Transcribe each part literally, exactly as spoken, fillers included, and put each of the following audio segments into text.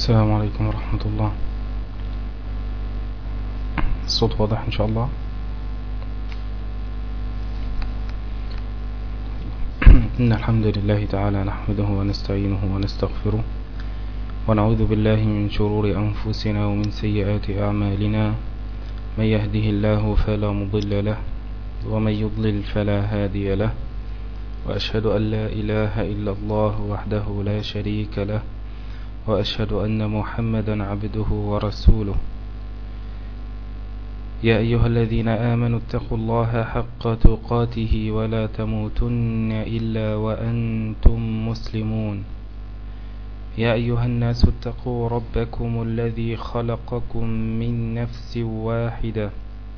السلام عليكم ورحمة الله. الصوت واضح إن شاء الله. إن الحمد لله تعالى نحمده ونستعينه ونستغفره ونعوذ بالله من شرور أنفسنا ومن سيئات أعمالنا. من يهده الله فلا مضل له ومن يضلل فلا هادي له، وأشهد أن لا إله إلا الله وحده لا شريك له، وأشهد أن محمدا عبده ورسوله. يا أيها الذين آمنوا اتقوا الله حق تقاته ولا تموتن إلا وأنتم مسلمون. يا أيها الناس اتقوا ربكم الذي خلقكم من نفس واحدة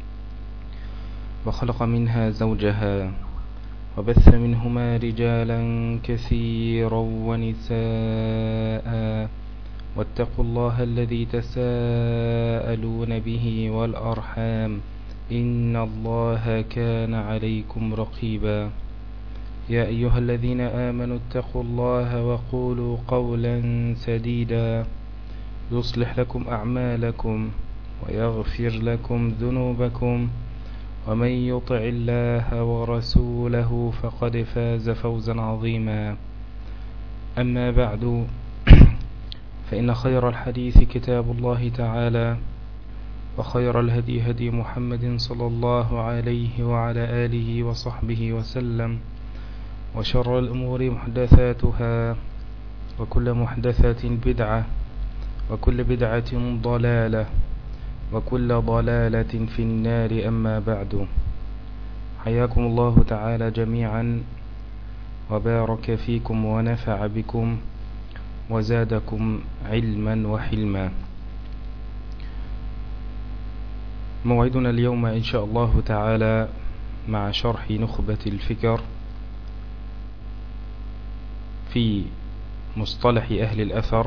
وخلق منها زوجها وبث منهما رجالا كثيرا ونساء، واتقوا الله الذي تساءلون به والأرحام إن الله كان عليكم رقيبا. يا أيها الذين آمنوا اتقوا الله وقولوا قولا سديدا يصلح لكم أعمالكم ويغفر لكم ذنوبكم، ومن يطع الله ورسوله فقد فاز فوزا عظيما. أما بعد، فإن خير الحديث كتاب الله تعالى، وخير الهدي هدي محمد صلى الله عليه وعلى آله وصحبه وسلم، وشر الأمور محدثاتها، وكل محدثة بدعة، وكل بدعة ضلالة، وكل ضلالة في النار. أما بعد، حياكم الله تعالى جميعا وبارك فيكم ونفع بكم وزادكم علما وحلما. موعدنا اليوم إن شاء الله تعالى مع شرح نخبة الفكر في مصطلح أهل الأثر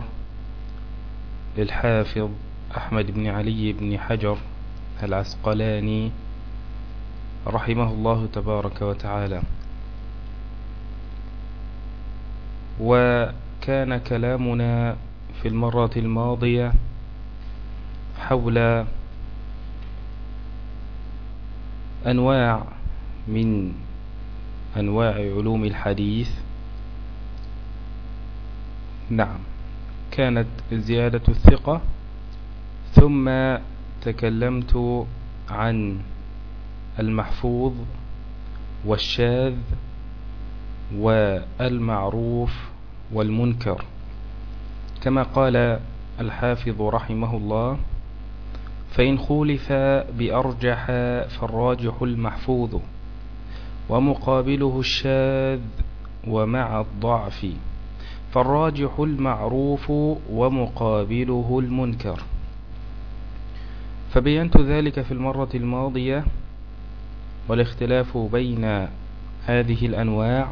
للحافظ أحمد بن علي بن حجر العسقلاني رحمه الله تبارك وتعالى. وكان كلامنا في المرة الماضية حول أنواع من أنواع علوم الحديث. نعم، كانت زيادة الثقة، ثم تكلمت عن المحفوظ والشاذ والمعروف والمنكر، كما قال الحافظ رحمه الله: فإن خولف بأرجح فالراجح المحفوظ ومقابله الشاذ، ومع الضعف فالراجح المعروف ومقابله المنكر. فبينت ذلك في المرة الماضية، والاختلاف بين هذه الأنواع.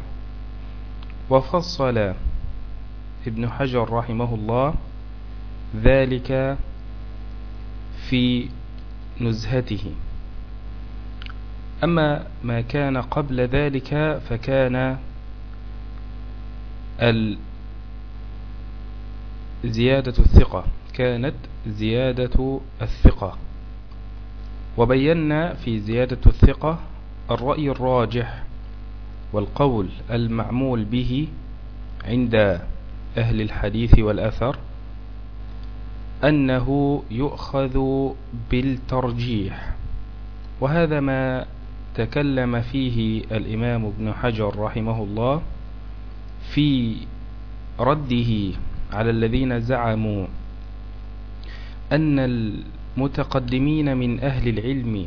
وفصل ابن حجر رحمه الله ذلك في نزهته. أما ما كان قبل ذلك فكان زيادة الثقة، كانت زيادة الثقة. وبينا في زيادة الثقة الرأي الراجح والقول المعمول به عند أهل الحديث والأثر أنه يؤخذ بالترجيح، وهذا ما تكلم فيه الإمام ابن حجر رحمه الله في رده على الذين زعموا أن المتقدمين من أهل العلم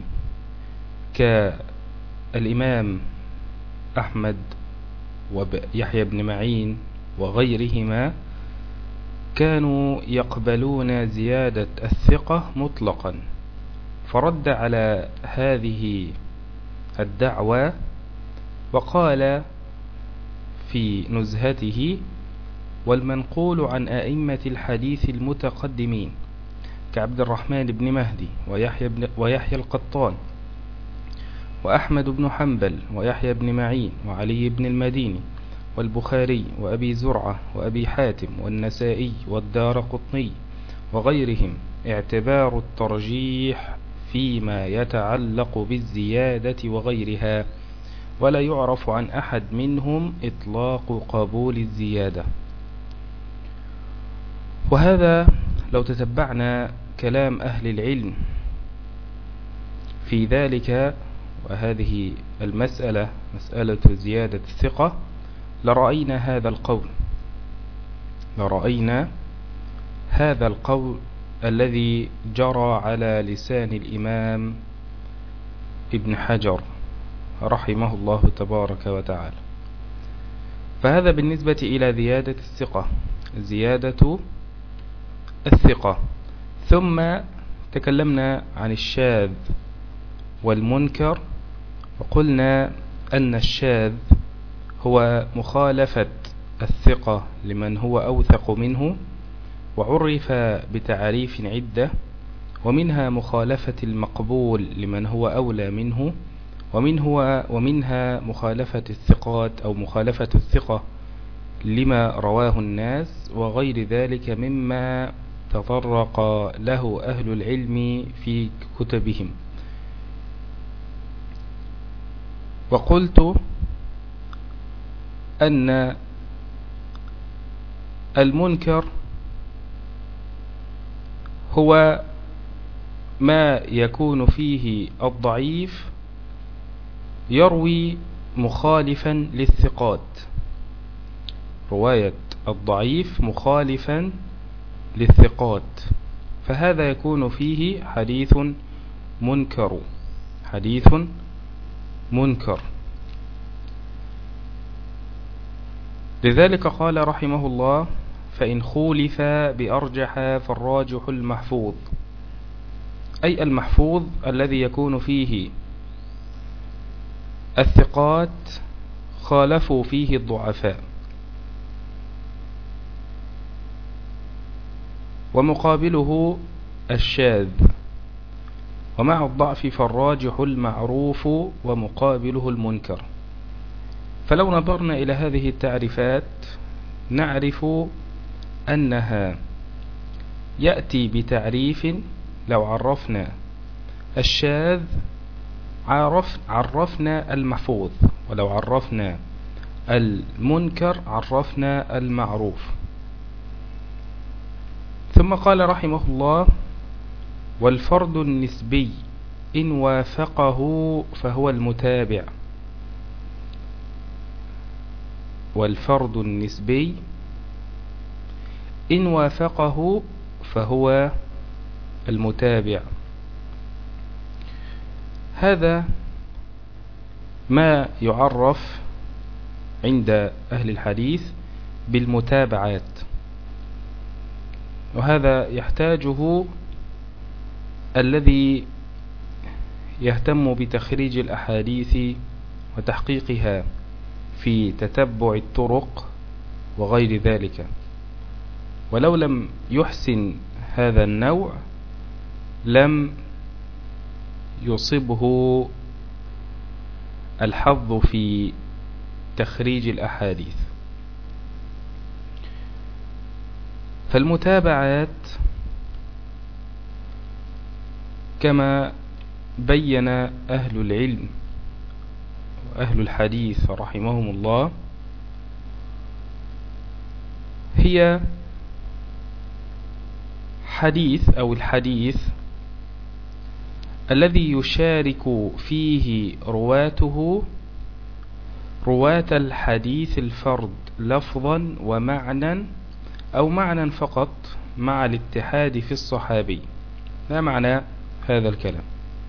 كالإمام أحمد ويحيى بن معين وغيرهما كانوا يقبلون زيادة الثقة مطلقا، فرد على هذه الدعوة وقال في نزهته: والمنقول عن أئمة الحديث المتقدمين كعبد الرحمن بن مهدي ويحيى, بن ويحيى القطان وأحمد بن حنبل ويحيى بن معين وعلي بن المديني والبخاري وأبي زرعة وأبي حاتم والنسائي والدارقطني وغيرهم اعتبار الترجيح فيما يتعلق بالزيادة وغيرها، ولا يعرف عن أحد منهم إطلاق قبول الزيادة. وهذا لو تتبعنا كلام أهل العلم في ذلك وهذه المسألة مسألة زيادة الثقة لرأينا هذا القول لرأينا هذا القول الذي جرى على لسان الإمام ابن حجر رحمه الله تبارك وتعالى. فهذا بالنسبة إلى زيادة الثقة زيادة الثقة. ثم تكلمنا عن الشاذ والمنكر، وقلنا أن الشاذ هو مخالفة الثقة لمن هو أوثق منه، وعرف بتعريف عدة، ومنها مخالفة المقبول لمن هو أولى منه، ومن هو ومنها مخالفة الثقات أو مخالفة الثقة لما رواه الناس، وغير ذلك مما تطرق له أهل العلم في كتبهم. وقلت أن المنكر هو ما يكون فيه الضعيف يروي مخالفا للثقات، رواية الضعيف مخالفا للثقات، فهذا يكون فيه حديث منكر حديث منكر. لذلك قال رحمه الله: فإن خولف بأرجح فالراجح المحفوظ، أي المحفوظ الذي يكون فيه الثقات خالفوا فيه الضعفاء، ومقابله الشاذ، ومع الضعف فالراجح المعروف ومقابله المنكر. فلو نظرنا إلى هذه التعريفات نعرف أنها يأتي بتعريف. لو عرفنا الشاذ عرف عرفنا المحفوظ، ولو عرفنا المنكر عرفنا المعروف. ثم قال رحمه الله: والفرد النسبي إن وافقه فهو المتابع. والفرد النسبي إن وافقه فهو المتابع. هذا ما يعرف عند أهل الحديث بالمتابعات، وهذا يحتاجه الذي يهتم بتخريج الأحاديث وتحقيقها في تتبع الطرق وغير ذلك. ولو لم يحسن هذا النوع لم يصبه الحظ في تخريج الأحاديث. فالمتابعات كما بين أهل العلم وأهل الحديث رحمهم الله هي حديث أو الحديث الذي يشارك فيه رواته رواة الحديث الفرد لفظا ومعنى، أو معنى فقط مع الاتحاد في الصحابي. ما معنى هذا الكلام؟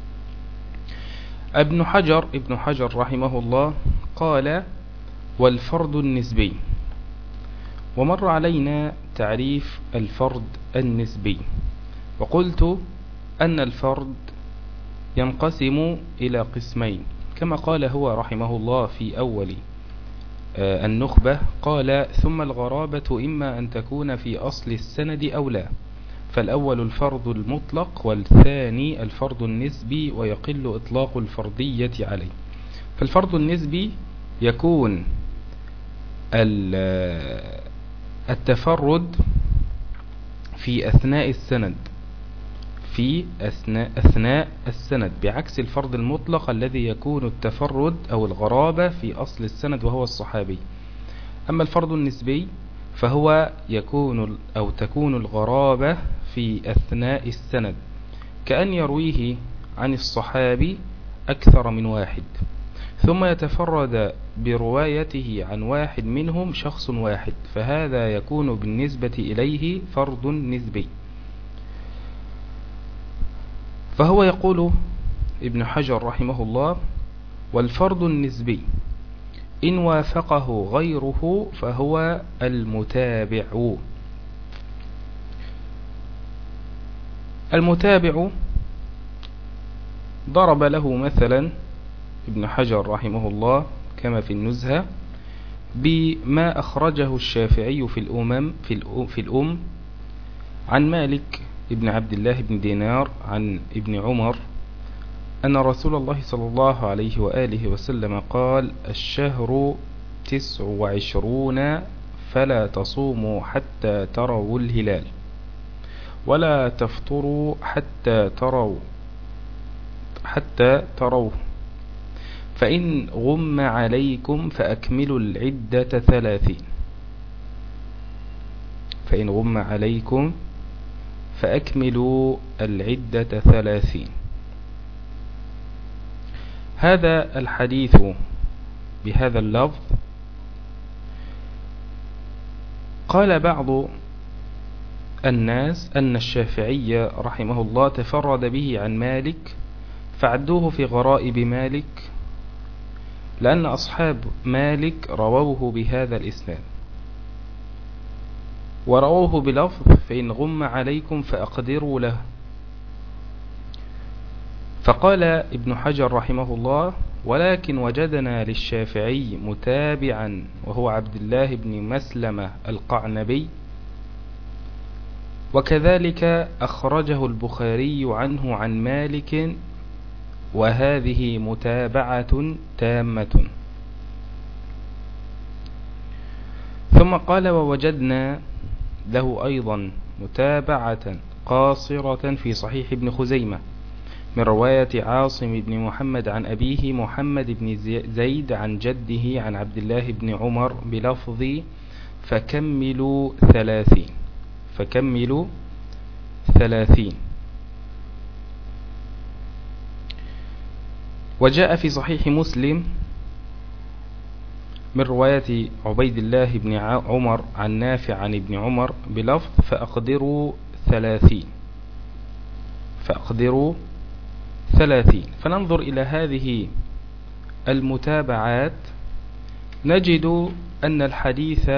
ابن حجر ابن حجر رحمه الله قال: والفرد النسبي. ومر علينا تعريف الفرد النسبي، وقلت أن الفرد ينقسم إلى قسمين، كما قال هو رحمه الله في أول النخبة، قال: ثم الغرابة إما أن تكون في أصل السند أو لا، فالأول الفرد المطلق، والثاني الفرد النسبي، ويقل إطلاق الفردية عليه. فالفرد النسبي يكون التفرد في أثناء السند في أثناء, أثناء السند، بعكس الفرد المطلق الذي يكون التفرد أو الغرابة في أصل السند وهو الصحابي. أما الفرد النسبي فهو يكون أو تكون الغرابة في أثناء السند، كأن يرويه عن الصحابي أكثر من واحد، ثم يتفرد بروايته عن واحد منهم شخص واحد، فهذا يكون بالنسبة إليه فرد نسبي. فهو يقول ابن حجر رحمه الله: والفرد النسبي إن وافقه غيره فهو المتابع. المتابع ضرب له مثلا ابن حجر رحمه الله كما في النزهة بما أخرجه الشافعي في الأمم في الأم, في الأم عن مالك ابن عبد الله بن دينار عن ابن عمر أن رسول الله صلى الله عليه وآله وسلم قال: الشهر تسع وعشرون فلا تصوموا حتى تروا الهلال ولا تفطروا حتى تروا حتى تروه، فإن غم عليكم فأكملوا العدة ثلاثين فإن غم عليكم فأكملوا العدة ثلاثين. هذا الحديث بهذا اللفظ قال بعض الناس أن الشافعي رحمه الله تفرد به عن مالك فعدوه في غرائب مالك، لأن أصحاب مالك رووه بهذا الإسناد ورووه بلفظ فإن غم عليكم فأقدروا له. فقال ابن حجر رحمه الله: ولكن وجدنا للشافعي متابعا وهو عبد الله بن مسلمة القعنبي، وكذلك أخرجه البخاري عنه عن مالك، وهذه متابعة تامة. ثم قال: ووجدنا له أيضا متابعة قاصرة في صحيح ابن خزيمة من رواية عاصم بن محمد عن أبيه محمد بن زيد عن جده عن عبد الله بن عمر بلفظ فكملوا ثلاثين فكملوا ثلاثين. وجاء في صحيح مسلم من رواية عبيد الله بن عمر عن نافع عن ابن عمر بلفظ فأقدروا ثلاثين فأقدروا ثلاثين. فننظر إلى هذه المتابعات نجد أن الحديث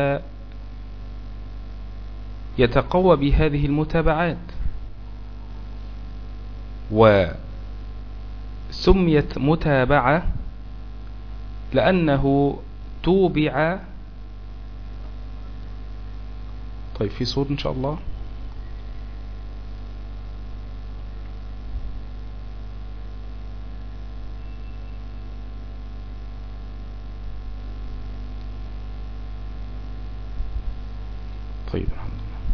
يتقوى بهذه المتابعات، وسميت متابعة لأنه توبع. طيب في صوت إن شاء الله. طيب الحمد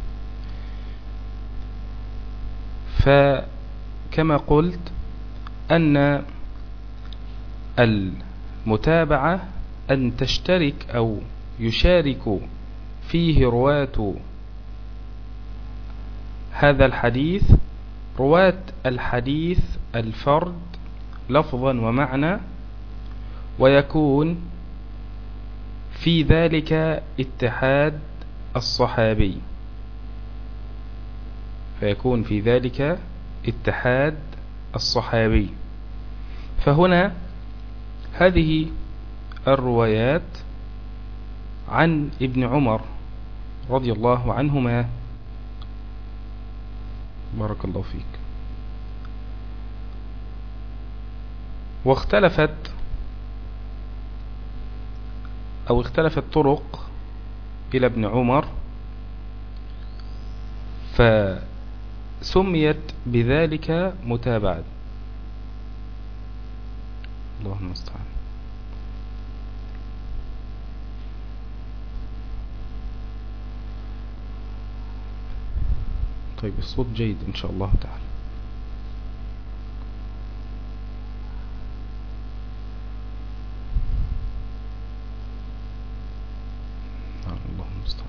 لله. فكما قلت أن المتابعة أن تشترك أو يشارك فيه رواة هذا الحديث رواة الحديث الفرد لفظا ومعنى، ويكون في ذلك اتحاد الصحابي فيكون في ذلك اتحاد الصحابي. فهنا هذه الروايات عن ابن عمر رضي الله عنهما، بارك الله فيك، واختلفت أو اختلفت طرق إلى ابن عمر فسميت بذلك متابعة. اللهم استعان. طيب الصوت جيد إن شاء الله تعالى. الله المستعان.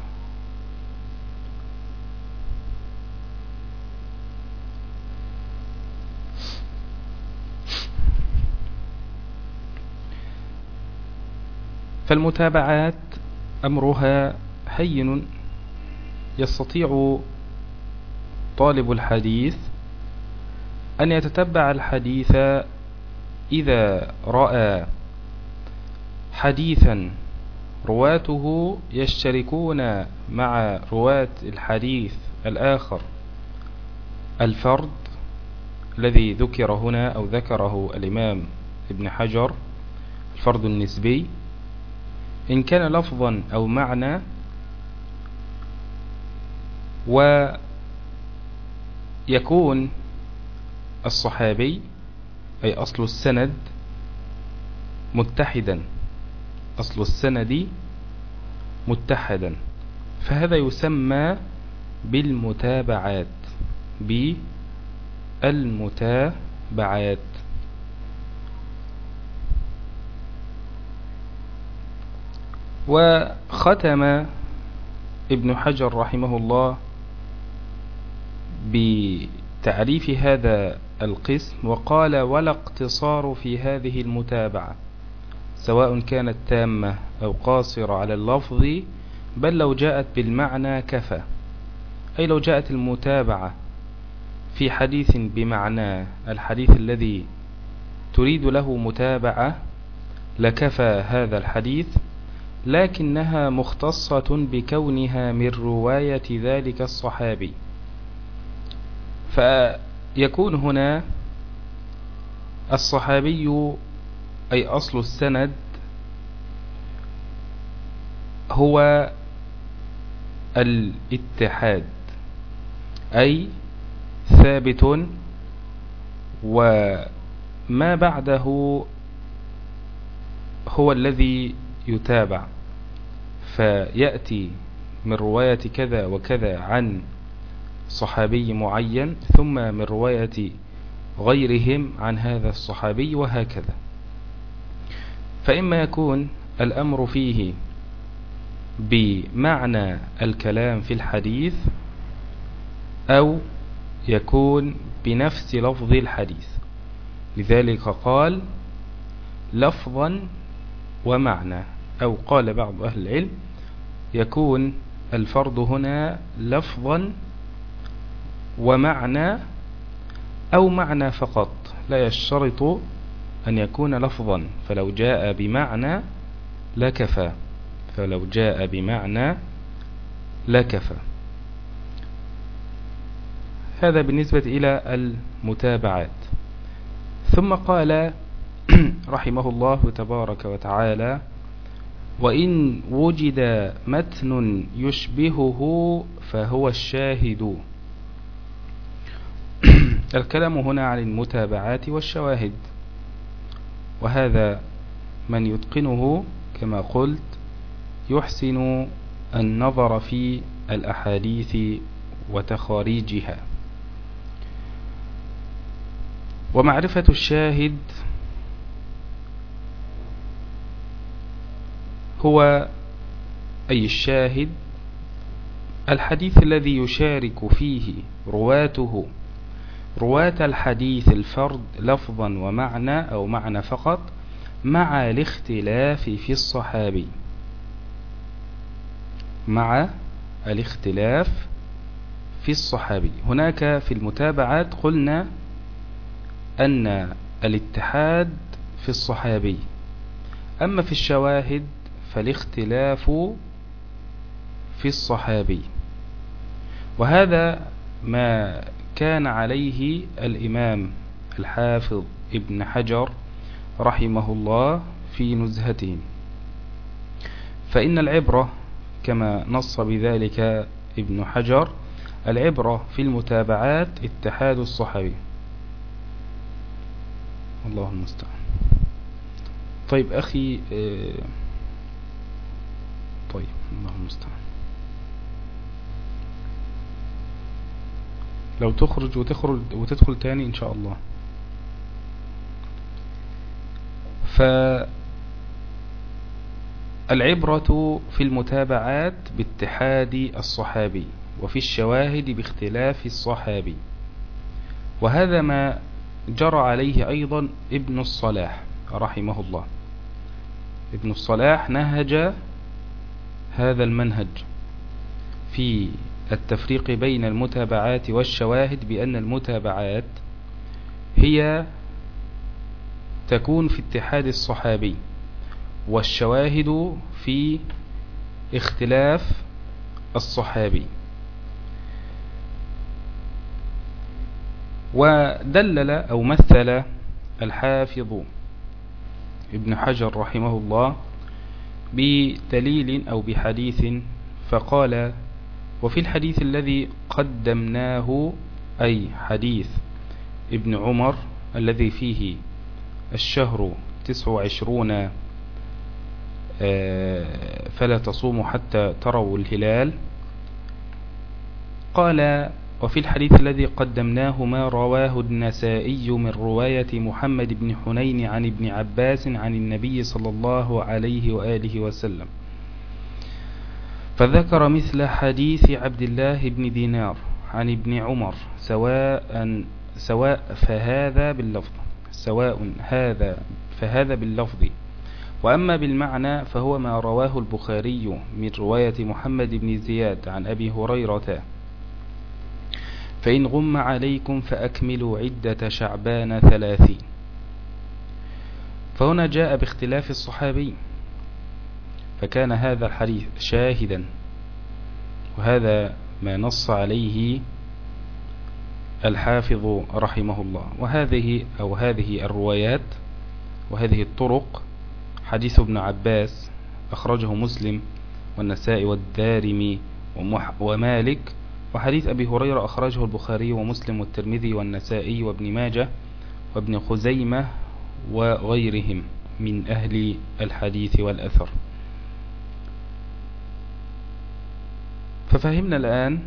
فالمتابعات أمرها هين، يستطيع طالب الحديث أن يتتبع الحديث إذا رأى حديثا رواته يشتركون مع رواة الحديث الآخر الفرد الذي ذكر هنا أو ذكره الإمام ابن حجر، الفرد النسبي، إن كان لفظا أو معنى، ويكون الصحابي أي أصل السند متحدا، أصل السند متحدا، فهذا يسمى بالمتابعات، بالمتابعات. وختم ابن حجر رحمه الله بتعريف هذا القسم وقال: ولا اقتصار في هذه المتابعة، سواء كانت تامة أو قاصرة على اللفظ، بل لو جاءت بالمعنى كفى. أي لو جاءت المتابعة في حديث بمعنى الحديث الذي تريد له متابعة لكفى هذا الحديث، لكنها مختصة بكونها من رواية ذلك الصحابي، فيكون هنا الصحابي أي أصل السند هو الاتحاد، أي ثابت، وما بعده هو الذي يتابع، فيأتي من رواية كذا وكذا عن صحابي معين، ثم من رواية غيرهم عن هذا الصحابي، وهكذا. فإما يكون الأمر فيه بمعنى الكلام في الحديث، أو يكون بنفس لفظ الحديث، لذلك قال لفظا ومعنى، أو قال بعض أهل العلم يكون الفرض هنا لفظا ومعنى، أو معنى فقط، لا يشترط أن يكون لفظا، فلو جاء بمعنى لكفى، فلو جاء بمعنى لكفى. هذا بالنسبة إلى المتابعات. ثم قال رحمه الله تبارك وتعالى: وإن وجد متن يشبهه فهو الشاهد. الكلام هنا عن المتابعات والشواهد، وهذا من يتقنه كما قلت يحسن النظر في الأحاديث وتخاريجها. ومعرفة الشاهد هو أي الشاهد الحديث الذي يشارك فيه رواته رواة الحديث الفرد لفظا ومعنى أو معنى فقط، مع الاختلاف في الصحابي، مع الاختلاف في الصحابي. هناك في المتابعات قلنا أن الاتحاد في الصحابي، أما في الشواهد فالاختلاف في الصحابي. وهذا ما كان عليه الإمام الحافظ ابن حجر رحمه الله في نزهته، فإن العبرة كما نص بذلك ابن حجر، العبرة في المتابعات اتحاد الصحابي. الله المستعان. طيب أخي اه طيب الله المستعان. لو تخرج وتخرج وتدخل تاني إن شاء الله. فالعبرة في المتابعات باتحاد الصحابي، وفي الشواهد باختلاف الصحابي، وهذا ما جرى عليه أيضا ابن الصلاح رحمه الله. ابن الصلاح نهج هذا المنهج في التفريق بين المتابعات والشواهد، بأن المتابعات هي تكون في اتحاد الصحابي، والشواهد في اختلاف الصحابي. ودلل أو مثل الحافظ ابن حجر رحمه الله بدليل أو بحديث، فقال: وفي الحديث الذي قدمناه، أي حديث ابن عمر الذي فيه الشهر تسع وعشرون فلا تصوموا حتى تروا الهلال، قال: وفي الحديث الذي قدمناه ما رواه النسائي من رواية محمد بن حنين عن ابن عباس عن النبي صلى الله عليه وآله وسلم، فذكر مثل حديث عبد الله بن دينار عن ابن عمر سواء سواء فهذا باللفظ سواء هذا فهذا باللفظ، وأما بالمعنى فهو ما رواه البخاري من رواية محمد بن زياد عن أبي هريرة: فإن غم عليكم فأكملوا عدة شعبان ثلاثين. فهنا جاء باختلاف الصحابي، فكان هذا الحديث شاهدا، وهذا ما نص عليه الحافظ رحمه الله. وهذه أو هذه الروايات وهذه الطرق: حديث ابن عباس أخرجه مسلم والنسائي والدارمي ومالك، وحديث أبي هريرة أخرجه البخاري ومسلم والترمذي والنسائي وابن ماجه وابن خزيمة وغيرهم من أهل الحديث والأثر. ففهمنا الآن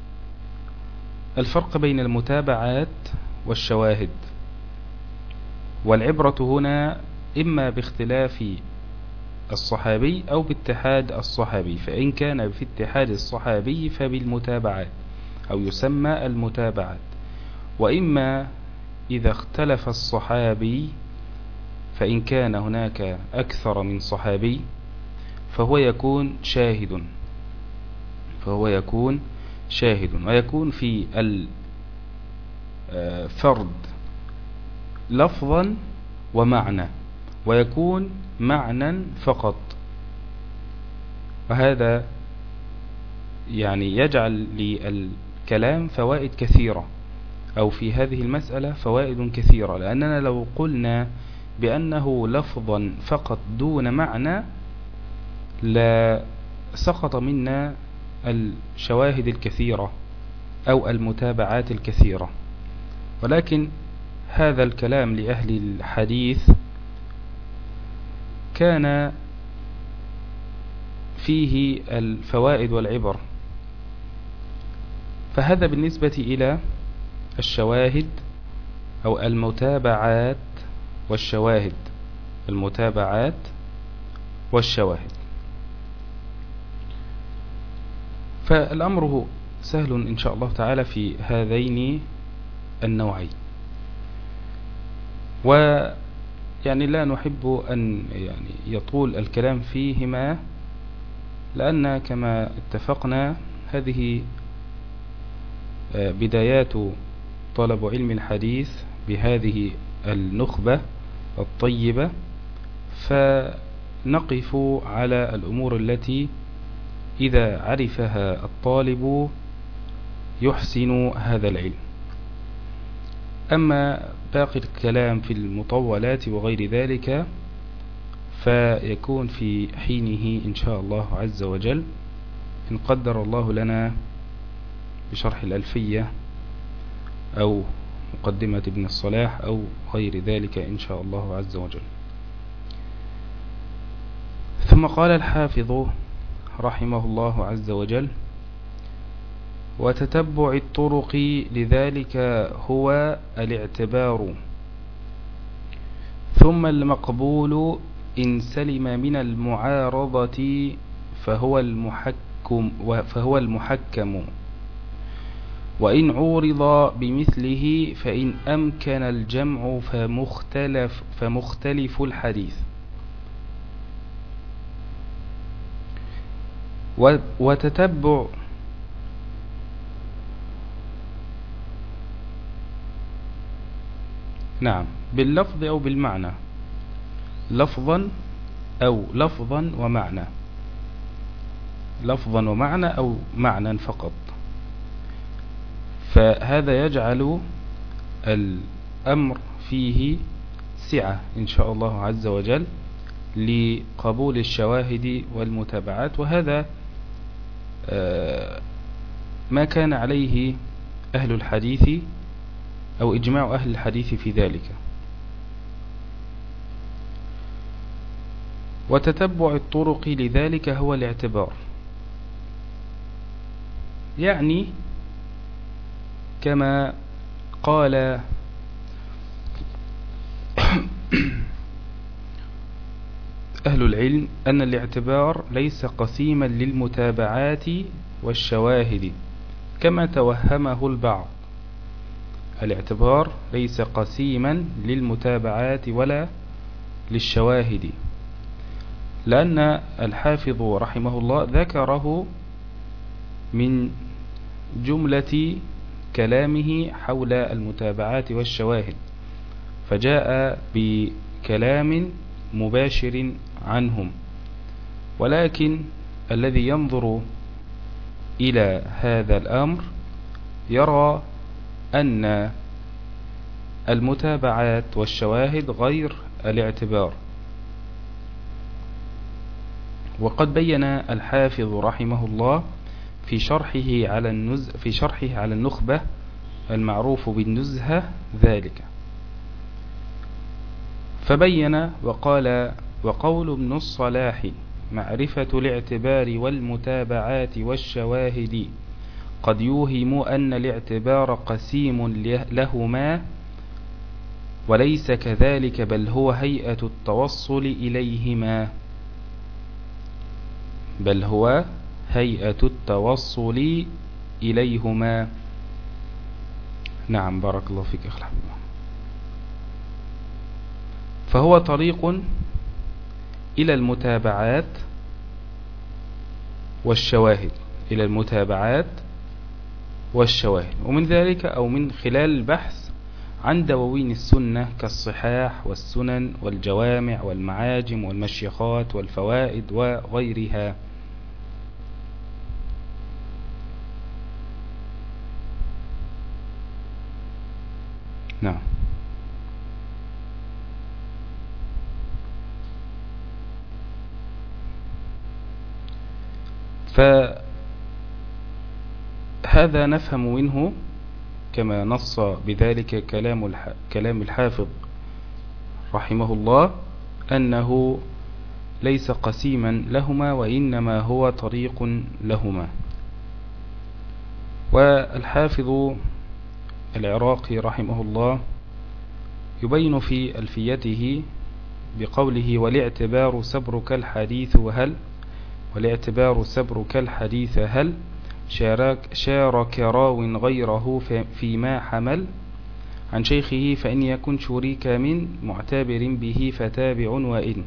الفرق بين المتابعات والشواهد، والعبرة هنا إما باختلاف الصحابي أو باتحاد الصحابي، فإن كان في اتحاد الصحابي فبالمتابعات أو يسمى المتابعات، وإما إذا اختلف الصحابي فإن كان هناك أكثر من صحابي فهو يكون شاهد فهو يكون شاهد ويكون في الفرد لفظا ومعنى، ويكون معنى فقط. وهذا يعني يجعل للكلام فوائد كثيرة، أو في هذه المسألة فوائد كثيرة، لأننا لو قلنا بأنه لفظا فقط دون معنى لا سقط منا الشواهد الكثيرة أو المتابعات الكثيرة. ولكن هذا الكلام لأهل الحديث كان فيه الفوائد والعبر. فهذا بالنسبة إلى الشواهد أو المتابعات والشواهد المتابعات والشواهد. فالأمر سهل إن شاء الله تعالى في هذين النوعين، ويعني لا نحب أن يعني يطول الكلام فيهما، لأن كما اتفقنا هذه بدايات طلب علم الحديث بهذه النخبة الطيبة، فنقف على الأمور التي إذا عرفها الطالب يحسن هذا العلم. أما باقي الكلام في المطولات وغير ذلك فيكون في حينه إن شاء الله عز وجل، إن قدر الله لنا بشرح الألفية أو مقدمة ابن الصلاح أو غير ذلك إن شاء الله عز وجل. ثم قال الحافظ رحمه الله عز وجل: وتتبع الطرق لذلك هو الاعتبار. ثم المقبول إن سلم من المعارضة فهو المحكم فهو المحكم، وإن عورض بمثله فإن أمكن الجمع فمختلف, فمختلف الحديث. وتتبع نعم باللفظ أو بالمعنى، لفظا أو لفظا ومعنى، لفظا ومعنى أو معنى فقط. فهذا يجعل الأمر فيه سعة إن شاء الله عز وجل لقبول الشواهد والمتابعات، وهذا ما كان عليه أهل الحديث أو إجماع أهل الحديث في ذلك. وتتبع الطرق لذلك هو الاعتبار، يعني كما قال أهل العلم أن الاعتبار ليس قسيما للمتابعات والشواهد كما توهمه البعض. الاعتبار ليس قسيما للمتابعات ولا للشواهد، لأن الحافظ رحمه الله ذكره من جملة كلامه حول المتابعات والشواهد، فجاء بكلام مباشر عنهم. ولكن الذي ينظر إلى هذا الأمر يرى أن المتابعات والشواهد غير الاعتبار. وقد بين الحافظ رحمه الله في شرحه على النز في شرحه على النخبة المعروف بالنزهة ذلك، فبين وقال: وقول ابن الصلاح معرفة الاعتبار والمتابعات والشواهد قد يوهم أن الاعتبار قسيم لهما، وليس كذلك بل هو هيئة التوصل إليهما بل هو هيئة التوصل إليهما. نعم بارك الله فيك أخي الحبيب. فهو طريق إلى المتابعات والشواهد إلى المتابعات والشواهد ومن ذلك أو من خلال البحث عن دواوين السنة كالصحاح والسنن والجوامع والمعاجم والمشيخات والفوائد وغيرها. نعم. فهذا نفهم منه كما نص بذلك كلام كلام الحافظ رحمه الله أنه ليس قسيما لهما وإنما هو طريق لهما. والحافظ العراقي رحمه الله يبين في ألفيته بقوله: والاعتبار سبرك الحديث وهل والاعتبار سبرك الحديث هل شارك, شارك راو غيره فيما حمل عن شيخه فإن يكن شريك من معتبر به فتابع وإن.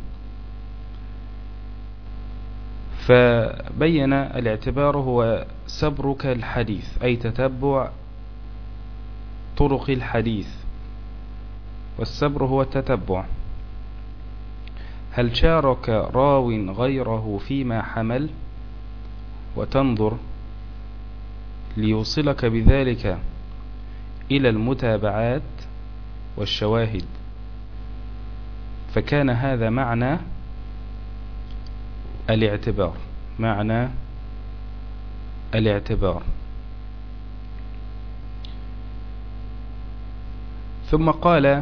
فبين الاعتبار هو سبرك الحديث أي تتبع طرق الحديث، والسبر هو التتبع. هل شارك راو غيره فيما حمل، وتنظر ليوصلك بذلك إلى المتابعات والشواهد، فكان هذا معنى الاعتبار معنى الاعتبار. ثم قال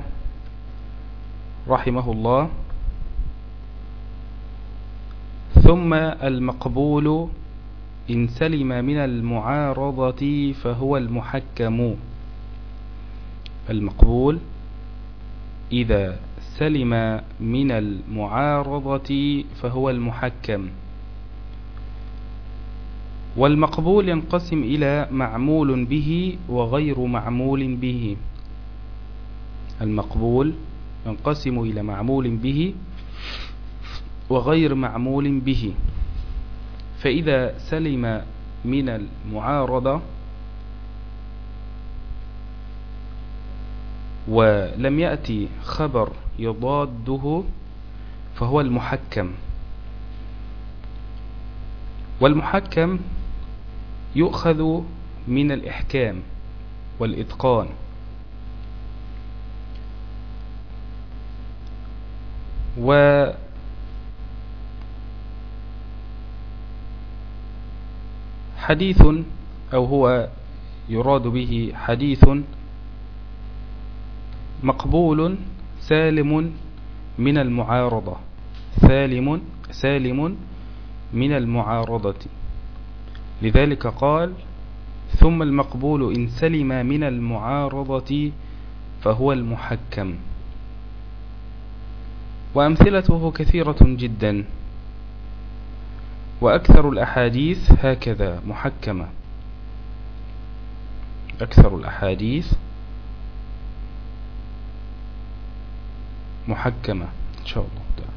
رحمه الله: ثم المقبول إن سلم من المعارضة فهو المحكم. المقبول إذا سلم من المعارضة فهو المحكم. والمقبول ينقسم إلى معمول به وغير معمول به. المقبول ينقسم إلى معمول به وغير معمول به. فإذا سلم من المعارضة ولم يأتي خبر يضاده فهو المحكم. والمحكم يؤخذ من الإحكام والإتقان. وحديث أو هو يراد به حديث مقبول سالم من المعارضة، سالم سالم من المعارضة. لذلك قال ثم المقبول إن سلم من المعارضة فهو المحكم. وأمثلته كثيرة جدا، وأكثر الأحاديث هكذا محكمة. أكثر الأحاديث محكمة إن شاء الله تعالى.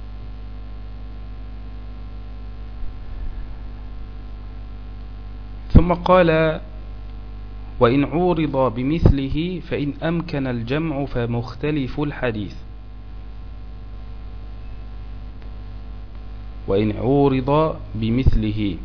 ثم قال وإن عورض بمثله فإن أمكن الجمع فمختلف الحديث. وإن عورض بمثله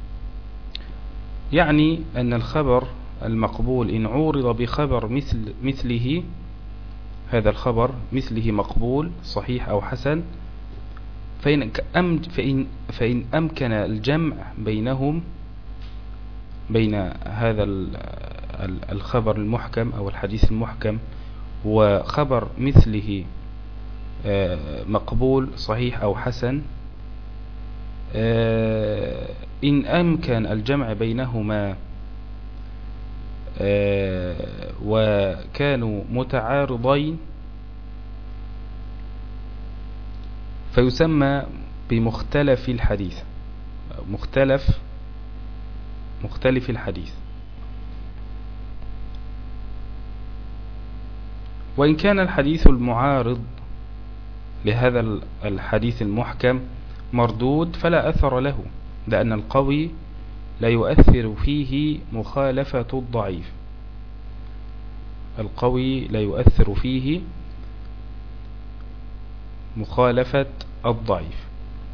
يعني أن الخبر المقبول إن عورض بخبر مثل مثله، هذا الخبر مثله مقبول صحيح أو حسن، فإن, فإن, فإن أمكن الجمع بينهم بين هذا الخبر المحكم أو الحديث المحكم وخبر مثله مقبول صحيح أو حسن، إن أمكن الجمع بينهما وكانوا متعارضين فيسمى بمختلف الحديث، مختلف مختلف الحديث. وإن كان الحديث المعارض لهذا الحديث المحكم مردود فلا أثر له، لأن القوي لا يؤثر فيه مخالفة الضعيف. القوي لا يؤثر فيه مخالفة الضعيف.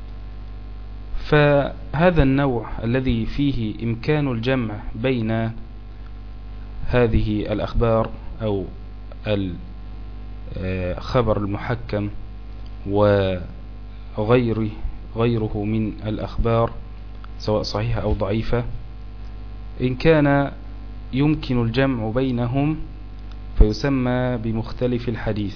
فهذا النوع الذي فيه إمكان الجمع بين هذه الأخبار أو الخبر المحكم وغيره غيره من الأخبار سواء صحيحة أو ضعيفة، إن كان يمكن الجمع بينهم فيسمى بمختلف الحديث.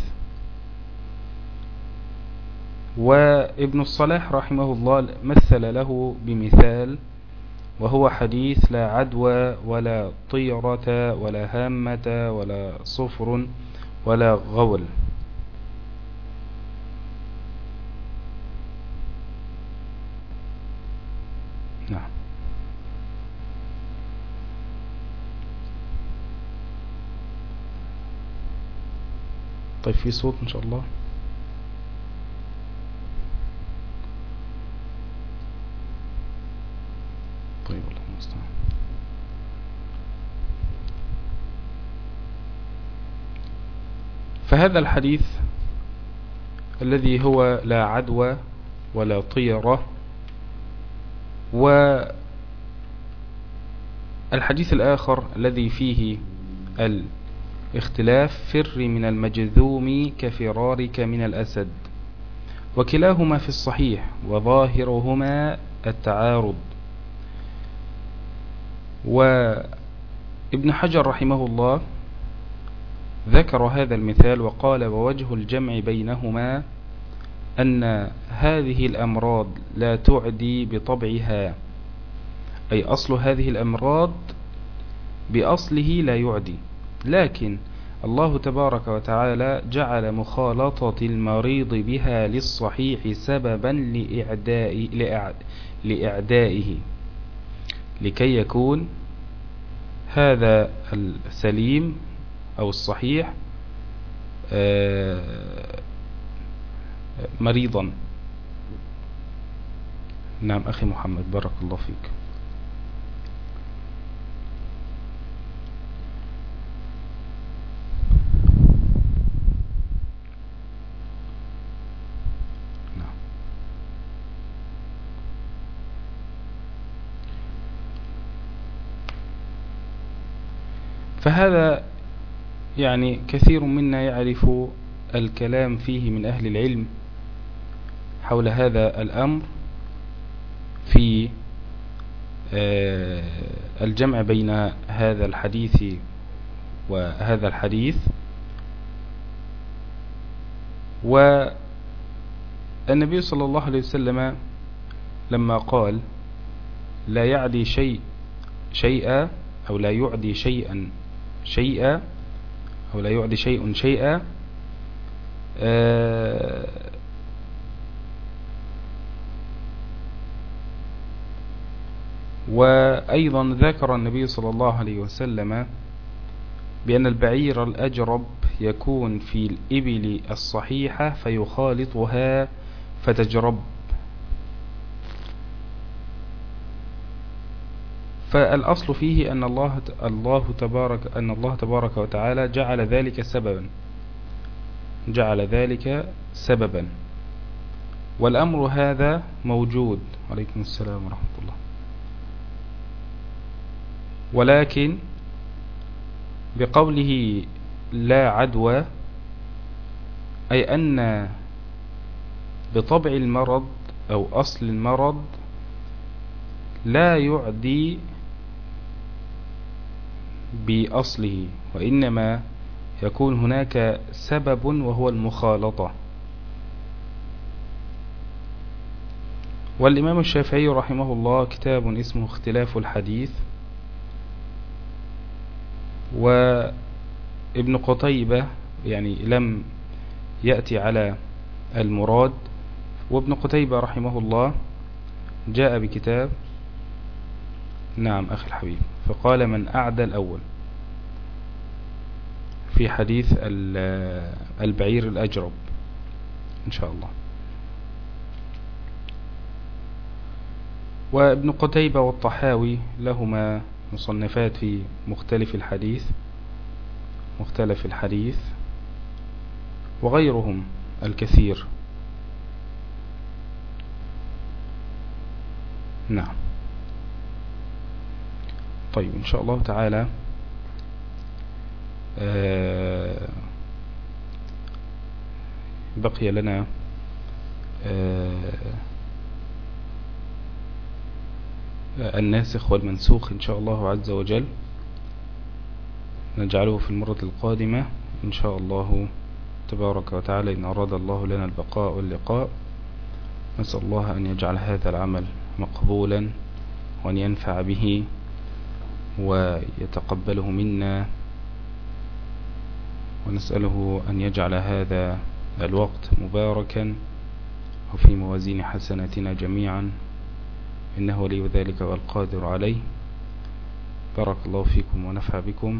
وابن الصلاح رحمه الله مثل له بمثال، وهو حديث لا عدوى ولا طيرة ولا هامة ولا صفر ولا غول. نعم. طيب في صوت إن شاء الله؟ طيب الله المستعان. فهذا الحديث الذي هو لا عدوى ولا طيرة، والحديث الآخر الذي فيه الاختلاف فر من المجذوم كفرارك من الأسد، وكلاهما في الصحيح وظاهرهما التعارض. وابن حجر رحمه الله ذكر هذا المثال وقال ووجه الجمع بينهما أن هذه الأمراض لا تعدي بطبعها أي أصل هذه الأمراض بأصله لا يعدي، لكن الله تبارك وتعالى جعل مخالطة المريض بها للصحيح سببا لإعداء لإعدائه، لكي يكون هذا السليم أو الصحيح مريضا. نعم أخي محمد، بارك الله فيك. فهذا يعني كثير منا يعرف الكلام فيه من أهل العلم حول هذا الأمر في الجمع بين هذا الحديث وهذا الحديث. والنبي صلى الله عليه وسلم لما قال لا يعدي شيء شيئا أو لا يعدي شيئا شيئا أو لا يعدي شيء شيئا آه وأيضا ذكر النبي صلى الله عليه وسلم بأن البعير الأجرب يكون في الإبل الصحيحة فيخالطها فتجرب. فالأصل فيه أن الله الله تبارك أن الله تبارك وتعالى جعل ذلك سببا جعل ذلك سببا والأمر هذا موجود. عليكم السلام ورحمة الله. ولكن بقوله لا عدوى أي أن بطبع المرض أو أصل المرض لا يعدي بأصله، وإنما يكون هناك سبب وهو المخالطة. والإمام الشافعي رحمه الله كتاب اسمه اختلاف الحديث، وابن قتيبة يعني لم يأتي على المراد، وابن قتيبة رحمه الله جاء بكتاب نعم أخي الحبيب فقال من أعدى الأول في حديث البعير الأجرب إن شاء الله. وابن قتيبة والطحاوي لهما مصنفات في مختلف الحديث مختلف الحديث وغيرهم الكثير. نعم. طيب إن شاء الله تعالى آه بقي لنا آه الناسخ والمنسوخ إن شاء الله عز وجل، نجعله في المرة القادمة إن شاء الله تبارك وتعالى إن أراد الله لنا البقاء واللقاء. نسأل الله أن يجعل هذا العمل مقبولا وأن ينفع به ويتقبله منا، ونسأله أن يجعل هذا الوقت مباركا وفي موازين حسناتنا جميعا، إنه ولي ذلك والقادر عليه. بارك الله فيكم ونفع بكم.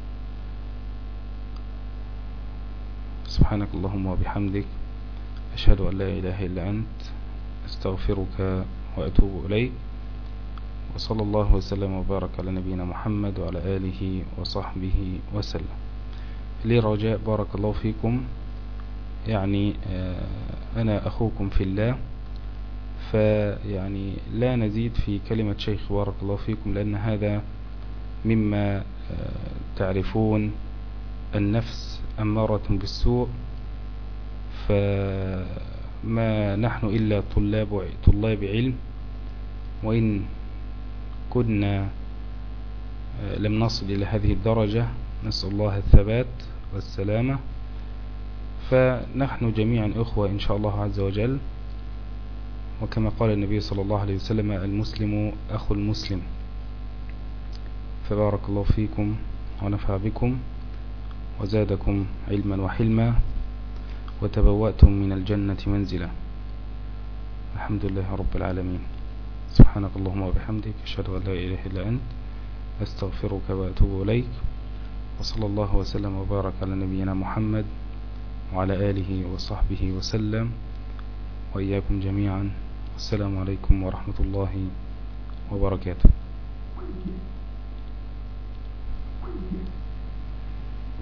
سبحانك اللهم وبحمدك، أشهد أن لا إله إلا أنت، أستغفرك وأتوب إليك. وصلى الله وسلم وبارك على نبينا محمد وعلى آله وصحبه وسلم. لي رجاء بارك الله فيكم، يعني أنا أخوكم في الله، فيعني لا نزيد في كلمة شيخ بارك الله فيكم، لأن هذا مما تعرفون النفس أمارة بالسوء، فما نحن إلا طلاب طلاب علم، وإن كنا لم نصل إلى هذه الدرجة نسأل الله الثبات والسلامة. فنحن جميعا إخوة إن شاء الله عز وجل، وكما قال النبي صلى الله عليه وسلم: المسلم أخو المسلم. فبارك الله فيكم ونفع بكم وزادكم علما وحلما وتبوأتم من الجنة منزلا. الحمد لله رب العالمين. سبحانك اللهم وبحمدك، أشهد أن لا إله إلا أنت، أستغفرك وأتوب إليك. وصلى الله وسلم وبارك على نبينا محمد وعلى آله وصحبه وسلم، وإياكم جميعا. السلام عليكم ورحمة الله وبركاته.